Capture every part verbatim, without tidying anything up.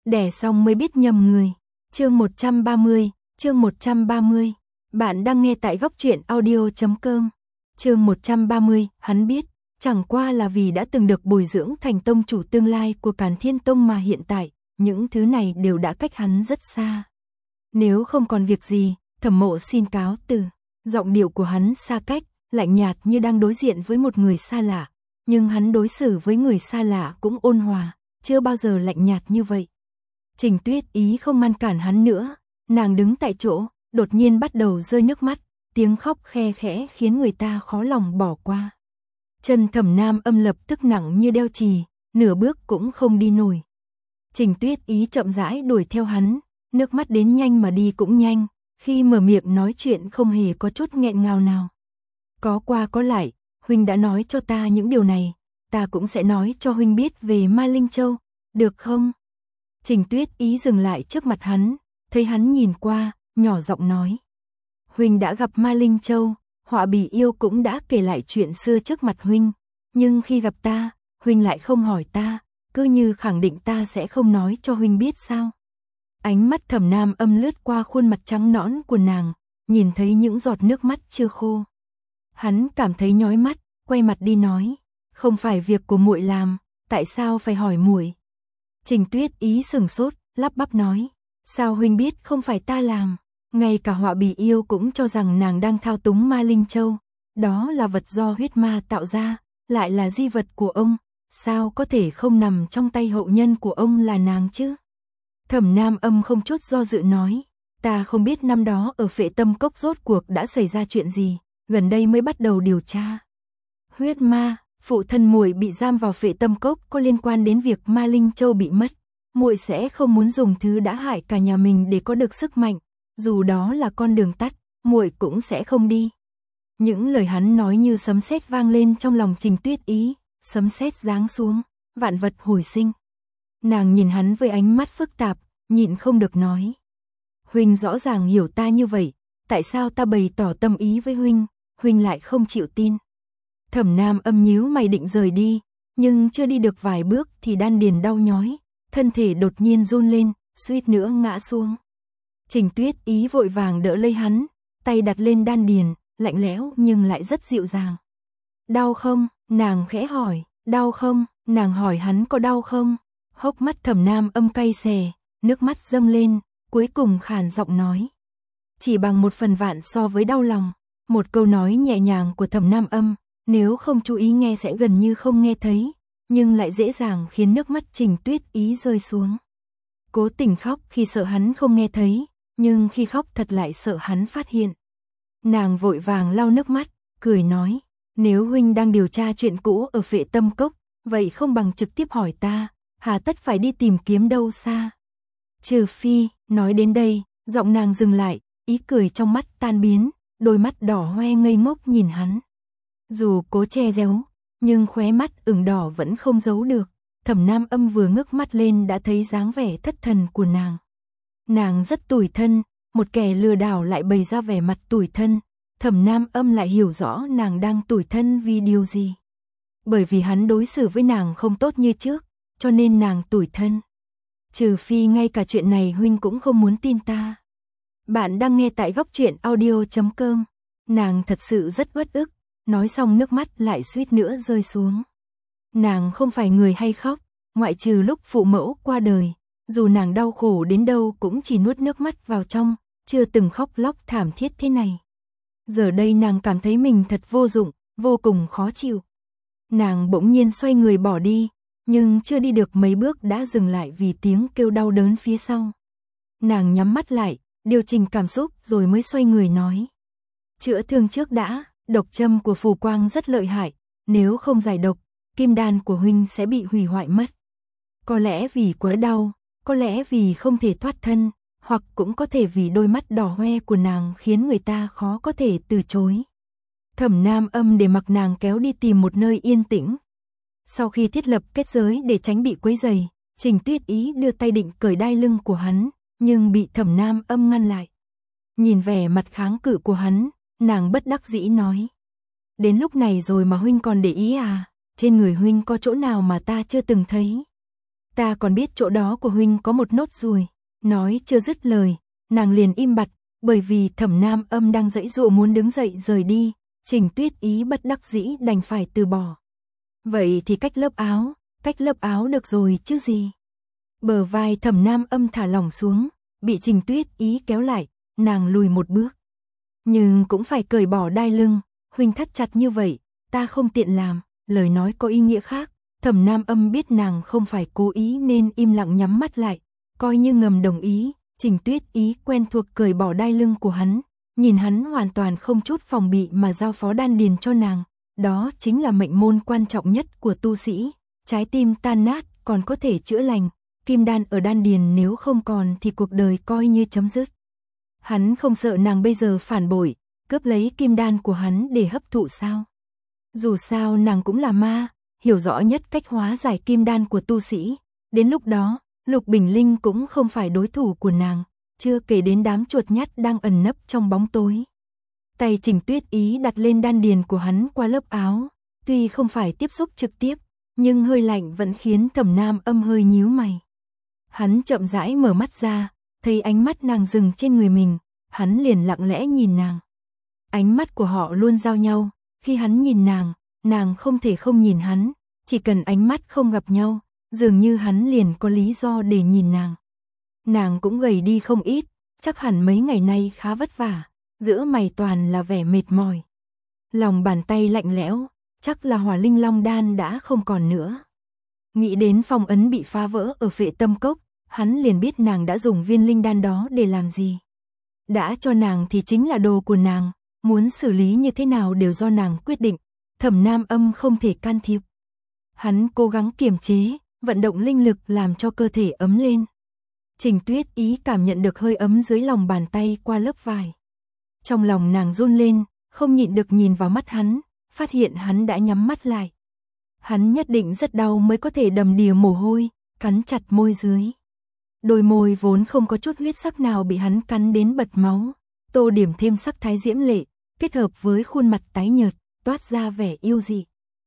đẻ xong mới biết nhầm người. Chương một trăm ba mươi, chương một trăm ba mươi. Bạn đang nghe tại góc truyện audio chấm com. Chương một trăm ba mươi, hắn biết, chẳng qua là vì đã từng được bồi dưỡng thành tông chủ tương lai của Càn Thiên Tông mà hiện tại, những thứ này đều đã cách hắn rất xa. Nếu không còn việc gì, Thẩm Mộ xin cáo từ. Giọng điệu của hắn xa cách, lạnh nhạt như đang đối diện với một người xa lạ, nhưng hắn đối xử với người xa lạ cũng ôn hòa, chưa bao giờ lạnh nhạt như vậy. Trình Tuyết Ý không ngăn cản hắn nữa, nàng đứng tại chỗ, đột nhiên bắt đầu rơi nước mắt, tiếng khóc khe khẽ khiến người ta khó lòng bỏ qua. Chân Thẩm Nam Âm lập tức nặng như đeo chì, nửa bước cũng không đi nổi. Trình Tuyết Ý chậm rãi đuổi theo hắn, nước mắt đến nhanh mà đi cũng nhanh, khi mở miệng nói chuyện không hề có chút nghẹn ngào nào. Có qua có lại, huynh đã nói cho ta những điều này, ta cũng sẽ nói cho huynh biết về Ma Linh Châu, được không? Trình Tuyết Ý dừng lại trước mặt hắn, thấy hắn nhìn qua, nhỏ giọng nói. Huynh đã gặp Ma Linh Châu, Họa Bì Yêu cũng đã kể lại chuyện xưa trước mặt huynh, nhưng khi gặp ta, huynh lại không hỏi ta, cứ như khẳng định ta sẽ không nói cho huynh biết sao. Ánh mắt Thẩm Nam Âm lướt qua khuôn mặt trắng nõn của nàng, nhìn thấy những giọt nước mắt chưa khô. Hắn cảm thấy nhói mắt, quay mặt đi nói, không phải việc của muội làm, tại sao phải hỏi muội? Trình Tuyết Ý sừng sốt, lắp bắp nói, sao huynh biết không phải ta làm? Ngay cả Họa Bì Yêu cũng cho rằng nàng đang thao túng Ma Linh Châu, đó là vật do huyết ma tạo ra, lại là di vật của ông, sao có thể không nằm trong tay hậu nhân của ông là nàng chứ? Thẩm Nam Âm không chút do dự nói, ta không biết năm đó ở Phệ Tâm Cốc rốt cuộc đã xảy ra chuyện gì, gần đây mới bắt đầu điều tra. Huyết ma, phụ thân muội bị giam vào Phệ Tâm Cốc có liên quan đến việc Ma Linh Châu bị mất, muội sẽ không muốn dùng thứ đã hại cả nhà mình để có được sức mạnh, dù đó là con đường tắt, muội cũng sẽ không đi. Những lời hắn nói như sấm sét vang lên trong lòng Trình Tuyết Ý, sấm sét giáng xuống, vạn vật hồi sinh. Nàng nhìn hắn với ánh mắt phức tạp, nhịn không được nói. Huynh rõ ràng hiểu ta như vậy, tại sao ta bày tỏ tâm ý với huynh, huynh lại không chịu tin? Thẩm Nam Âm nhíu mày định rời đi, nhưng chưa đi được vài bước thì đan điền đau nhói, thân thể đột nhiên run lên, suýt nữa ngã xuống. Trình Tuyết Ý vội vàng đỡ lấy hắn, tay đặt lên đan điền, lạnh lẽo nhưng lại rất dịu dàng. Đau không? Nàng khẽ hỏi. Đau không? Nàng hỏi hắn có đau không? Hốc mắt Thẩm Nam Âm cay xè, nước mắt dâng lên, cuối cùng khàn giọng nói. Chỉ bằng một phần vạn so với đau lòng. Một câu nói nhẹ nhàng của Thẩm Nam Âm, nếu không chú ý nghe sẽ gần như không nghe thấy, nhưng lại dễ dàng khiến nước mắt Trình Tuyết Ý rơi xuống. Cố tình khóc khi sợ hắn không nghe thấy, nhưng khi khóc thật lại sợ hắn phát hiện. Nàng vội vàng lau nước mắt, cười nói, nếu huynh đang điều tra chuyện cũ ở Phệ Tâm Cốc, vậy không bằng trực tiếp hỏi ta, hà tất phải đi tìm kiếm đâu xa. Trừ phi, nói đến đây, giọng nàng dừng lại, ý cười trong mắt tan biến, đôi mắt đỏ hoe ngây ngốc nhìn hắn. Dù cố che giấu, nhưng khóe mắt ửng đỏ vẫn không giấu được. Thẩm Nam Âm vừa ngước mắt lên đã thấy dáng vẻ thất thần của nàng. Nàng rất tủi thân, một kẻ lừa đảo lại bày ra vẻ mặt tủi thân. Thẩm Nam Âm lại hiểu rõ nàng đang tủi thân vì điều gì. Bởi vì hắn đối xử với nàng không tốt như trước, cho nên nàng tủi thân. Trừ phi ngay cả chuyện này huynh cũng không muốn tin ta. Bạn đang nghe tại góc truyện audio chấm com. Nàng thật sự rất uất ức, nói xong nước mắt lại suýt nữa rơi xuống. Nàng không phải người hay khóc, ngoại trừ lúc phụ mẫu qua đời, dù nàng đau khổ đến đâu cũng chỉ nuốt nước mắt vào trong, chưa từng khóc lóc thảm thiết thế này. Giờ đây nàng cảm thấy mình thật vô dụng, vô cùng khó chịu. Nàng bỗng nhiên xoay người bỏ đi, nhưng chưa đi được mấy bước đã dừng lại vì tiếng kêu đau đớn phía sau. Nàng nhắm mắt lại, điều chỉnh cảm xúc rồi mới xoay người nói. Chữa thương trước đã, độc châm của phù quang rất lợi hại, nếu không giải độc, kim đan của huynh sẽ bị hủy hoại mất. Có lẽ vì quá đau, có lẽ vì không thể thoát thân, hoặc cũng có thể vì đôi mắt đỏ hoe của nàng khiến người ta khó có thể từ chối. Thẩm Nam Âm để mặc nàng kéo đi tìm một nơi yên tĩnh. Sau khi thiết lập kết giới để tránh bị quấy rầy, Trình Tuyết Ý đưa tay định cởi đai lưng của hắn, nhưng bị Thẩm Nam Âm ngăn lại. Nhìn vẻ mặt kháng cự của hắn, nàng bất đắc dĩ nói. Đến lúc này rồi mà huynh còn để ý à, trên người huynh có chỗ nào mà ta chưa từng thấy. Ta còn biết chỗ đó của huynh có một nốt ruồi. Nói chưa dứt lời, nàng liền im bặt, bởi vì Thẩm Nam Âm đang giãy giụa muốn đứng dậy rời đi, Trình Tuyết Ý bất đắc dĩ đành phải từ bỏ. Vậy thì cách lớp áo, cách lớp áo được rồi chứ gì. Bờ vai Thẩm Nam Âm thả lỏng xuống, bị Trình Tuyết Ý kéo lại, nàng lùi một bước. Nhưng cũng phải cởi bỏ đai lưng, huynh thắt chặt như vậy, ta không tiện làm, lời nói có ý nghĩa khác. Thẩm Nam Âm biết nàng không phải cố ý nên im lặng nhắm mắt lại, coi như ngầm đồng ý. Trình Tuyết Ý quen thuộc cởi bỏ đai lưng của hắn, nhìn hắn hoàn toàn không chút phòng bị mà giao phó đan điền cho nàng, đó chính là mệnh môn quan trọng nhất của tu sĩ, trái tim tan nát còn có thể chữa lành, kim đan ở đan điền nếu không còn thì cuộc đời coi như chấm dứt. Hắn không sợ nàng bây giờ phản bội, cướp lấy kim đan của hắn để hấp thụ sao? Dù sao nàng cũng là ma, hiểu rõ nhất cách hóa giải kim đan của tu sĩ, đến lúc đó Lục Bình Linh cũng không phải đối thủ của nàng, chưa kể đến đám chuột nhắt đang ẩn nấp trong bóng tối. Tay Trình Tuyết Ý đặt lên đan điền của hắn qua lớp áo, tuy không phải tiếp xúc trực tiếp, nhưng hơi lạnh vẫn khiến Thẩm Nam Âm hơi nhíu mày. Hắn chậm rãi mở mắt ra, thấy ánh mắt nàng dừng trên người mình, hắn liền lặng lẽ nhìn nàng. Ánh mắt của họ luôn giao nhau, khi hắn nhìn nàng, nàng không thể không nhìn hắn, chỉ cần ánh mắt không gặp nhau, dường như hắn liền có lý do để nhìn nàng. Nàng cũng gầy đi không ít, chắc hẳn mấy ngày nay khá vất vả, giữa mày toàn là vẻ mệt mỏi. Lòng bàn tay lạnh lẽo, chắc là hỏa linh long đan đã không còn nữa. Nghĩ đến phong ấn bị phá vỡ ở Phệ Tâm Cốc, hắn liền biết nàng đã dùng viên linh đan đó để làm gì. Đã cho nàng thì chính là đồ của nàng, muốn xử lý như thế nào đều do nàng quyết định, Thẩm Nam Âm không thể can thiệp. Hắn cố gắng kiềm chế, vận động linh lực làm cho cơ thể ấm lên. Trình Tuyết Ý cảm nhận được hơi ấm dưới lòng bàn tay qua lớp vải. Trong lòng nàng run lên, không nhịn được nhìn vào mắt hắn, phát hiện hắn đã nhắm mắt lại. Hắn nhất định rất đau mới có thể đầm đìa mồ hôi, cắn chặt môi dưới. Đôi môi vốn không có chút huyết sắc nào bị hắn cắn đến bật máu, tô điểm thêm sắc thái diễm lệ, kết hợp với khuôn mặt tái nhợt, toát ra vẻ yêu dị.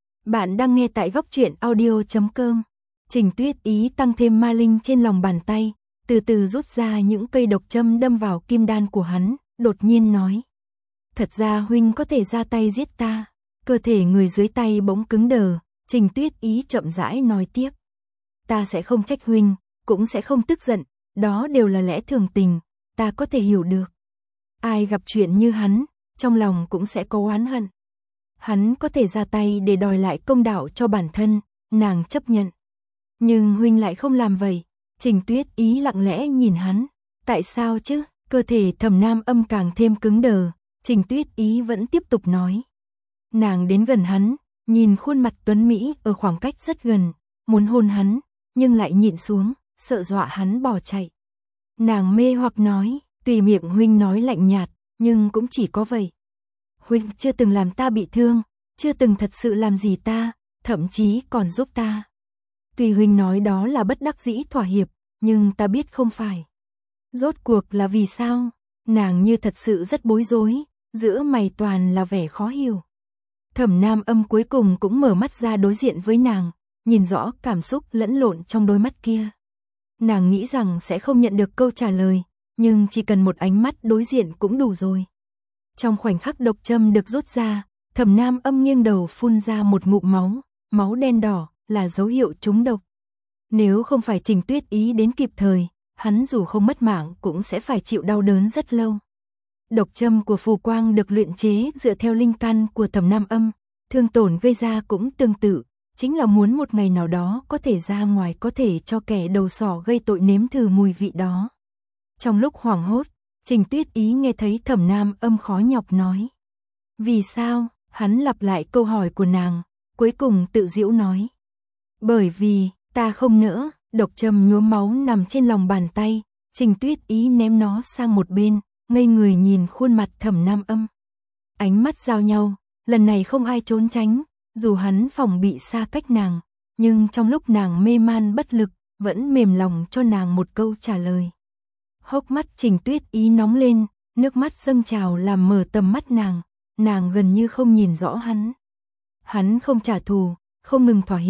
Bạn đang nghe tại góc truyện audio chấm com. Trình Tuyết Ý tăng thêm ma linh trên lòng bàn tay, từ từ rút ra những cây độc châm đâm vào kim đan của hắn, đột nhiên nói. Thật ra huynh có thể ra tay giết ta. Cơ thể người dưới tay bỗng cứng đờ, Trình Tuyết Ý chậm rãi nói tiếp. Ta sẽ không trách huynh, cũng sẽ không tức giận, đó đều là lẽ thường tình, ta có thể hiểu được. Ai gặp chuyện như hắn, trong lòng cũng sẽ có oán hận. Hắn có thể ra tay để đòi lại công đạo cho bản thân, nàng chấp nhận. Nhưng huynh lại không làm vậy. Trình Tuyết Ý lặng lẽ nhìn hắn. Tại sao chứ? Cơ thể Thẩm Nam Âm càng thêm cứng đờ. Trình Tuyết Ý vẫn tiếp tục nói. Nàng đến gần hắn, nhìn khuôn mặt tuấn Mỹ ở khoảng cách rất gần, muốn hôn hắn, nhưng lại nhịn xuống, sợ dọa hắn bỏ chạy. Nàng mê hoặc nói, tùy miệng huynh nói lạnh nhạt, nhưng cũng chỉ có vậy. Huynh chưa từng làm ta bị thương, chưa từng thật sự làm gì ta, thậm chí còn giúp ta. Tùy huynh nói đó là bất đắc dĩ thỏa hiệp, nhưng ta biết không phải. Rốt cuộc là vì sao? Nàng như thật sự rất bối rối, giữa mày toàn là vẻ khó hiểu. Thẩm Nam Âm cuối cùng cũng mở mắt ra đối diện với nàng, nhìn rõ cảm xúc lẫn lộn trong đôi mắt kia. Nàng nghĩ rằng sẽ không nhận được câu trả lời, nhưng chỉ cần một ánh mắt đối diện cũng đủ rồi. Trong khoảnh khắc độc châm được rút ra, Thẩm Nam Âm nghiêng đầu phun ra một ngụm máu, máu đen đỏ là dấu hiệu trúng độc. Nếu không phải Trình Tuyết Ý đến kịp thời, hắn dù không mất mạng cũng sẽ phải chịu đau đớn rất lâu. Độc châm của phù quang được luyện chế dựa theo linh căn của Thẩm Nam Âm, thương tổn gây ra cũng tương tự, chính là muốn một ngày nào đó có thể ra ngoài có thể cho kẻ đầu sỏ gây tội nếm thử mùi vị đó. Trong lúc hoảng hốt, Trình Tuyết Ý nghe thấy Thẩm Nam Âm khó nhọc nói. Vì sao? Hắn lặp lại câu hỏi của nàng, cuối cùng tự giễu nói. Bởi vì, ta không nỡ. Độc châm nhuốm máu nằm trên lòng bàn tay, Trình Tuyết Ý ném nó sang một bên, ngây người nhìn khuôn mặt Thẩm Nam Âm. Ánh mắt giao nhau, lần này không ai trốn tránh, dù hắn phòng bị xa cách nàng, nhưng trong lúc nàng mê man bất lực, vẫn mềm lòng cho nàng một câu trả lời. Hốc mắt Trình Tuyết Ý nóng lên, nước mắt dâng trào làm mở tầm mắt nàng, nàng gần như không nhìn rõ hắn. Hắn không trả thù, không ngừng thỏa hiệp,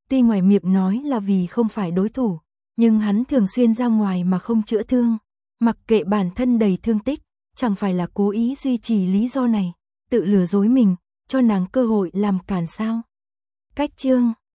Tuy ngoài miệng nói là vì không phải đối thủ, nhưng hắn thường xuyên ra ngoài mà không chữa thương, mặc kệ bản thân đầy thương tích, chẳng phải là cố ý duy trì lý do này, tự lừa dối mình, cho nàng cơ hội làm cản sao. Cách chương